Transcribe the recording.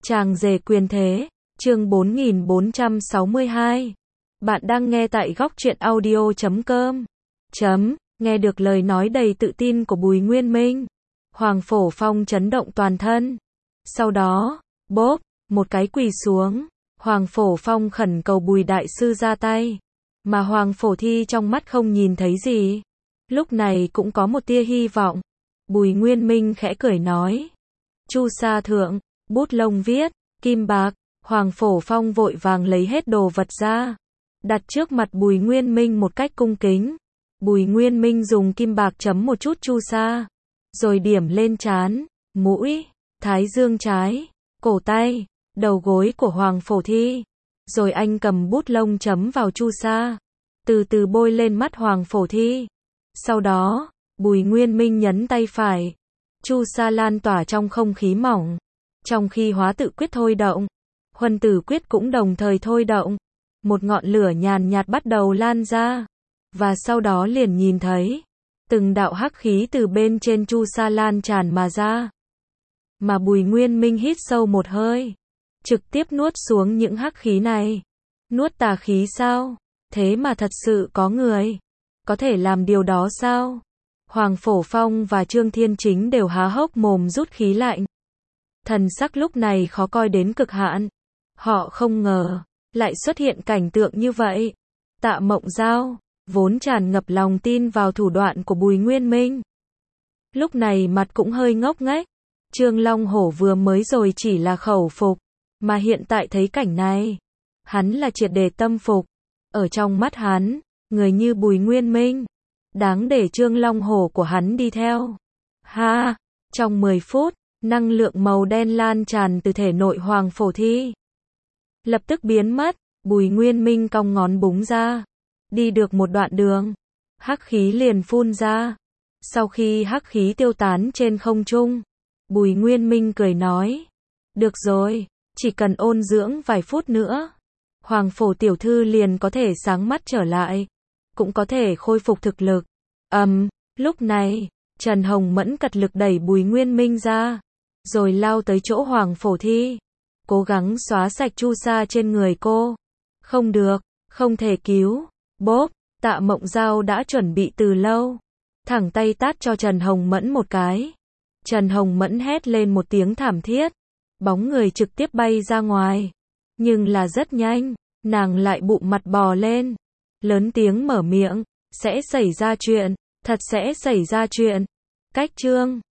Chàng rể quyền thế, chương 4462. Bạn đang nghe tại góc truyện audio.com. Nghe được lời nói đầy tự tin của Bùi Nguyên Minh, Hoàng Phổ Phong chấn động toàn thân. Sau đó, bốp, một cái quỳ xuống, Hoàng Phổ Phong khẩn cầu Bùi đại sư ra tay. Mà Hoàng Phổ Thi trong mắt không nhìn thấy gì. Lúc này cũng có một tia hy vọng. Bùi Nguyên Minh khẽ cười nói. Chu sa thượng, bút lông viết, kim bạc. Hoàng Phổ Phong vội vàng lấy hết đồ vật ra, đặt trước mặt Bùi Nguyên Minh một cách cung kính. Bùi Nguyên Minh dùng kim bạc chấm một chút chu sa, rồi điểm lên trán, mũi, thái dương trái, cổ tay, đầu gối của Hoàng Phổ Thi. Rồi anh cầm bút lông chấm vào chu sa, từ từ bôi lên mắt Hoàng Phổ Thi. Sau đó, Bùi Nguyên Minh nhấn tay phải, chu sa lan tỏa trong không khí mỏng. Trong khi hóa tự quyết thôi động, huân tử quyết cũng đồng thời thôi động. Một ngọn lửa nhàn nhạt bắt đầu lan ra, và sau đó liền nhìn thấy từng đạo hắc khí từ bên trên chu sa lan tràn mà ra. Mà Bùi Nguyên Minh hít sâu một hơi, trực tiếp nuốt xuống những hắc khí này. Nuốt tà khí sao? Thế mà thật sự có người có thể làm điều đó sao? Hoàng Phổ Phong và Trương Thiên Chính đều há hốc mồm rút khí lạnh. Thần sắc lúc này khó coi đến cực hạn. Họ không ngờ lại xuất hiện cảnh tượng như vậy. Tạ Mộng Giao vốn tràn ngập lòng tin vào thủ đoạn của Bùi Nguyên Minh, lúc này mặt cũng hơi ngốc nghếch. Trương Long Hổ vừa mới rồi chỉ là khẩu phục, mà hiện tại thấy cảnh này, hắn là triệt để tâm phục. Ở trong mắt hắn, người như Bùi Nguyên Minh đáng để Trương Long Hổ của hắn đi theo. Ha, trong 10 phút, năng lượng màu đen lan tràn từ thể nội Hoàng Phổ Thi, lập tức biến mất. Bùi Nguyên Minh cong ngón búng ra, đi được một đoạn đường, hắc khí liền phun ra. Sau khi hắc khí tiêu tán trên không trung, Bùi Nguyên Minh cười nói, được rồi, chỉ cần ôn dưỡng vài phút nữa, Hoàng Phổ tiểu thư liền có thể sáng mắt trở lại, cũng có thể khôi phục thực lực. Lúc này, Trần Hồng Mẫn cật lực đẩy Bùi Nguyên Minh ra, rồi lao tới chỗ Hoàng Phổ Thi, cố gắng xóa sạch chu sa trên người cô. Không được, không thể cứu. Bốp, Tạ Mộng Giao đã chuẩn bị từ lâu, thẳng tay tát cho Trần Hồng Mẫn một cái. Trần Hồng Mẫn hét lên một tiếng thảm thiết, bóng người trực tiếp bay ra ngoài. Nhưng là rất nhanh, nàng lại bụng mặt bò lên, lớn tiếng mở miệng, sẽ xảy ra chuyện, thật sẽ xảy ra chuyện. Cách chương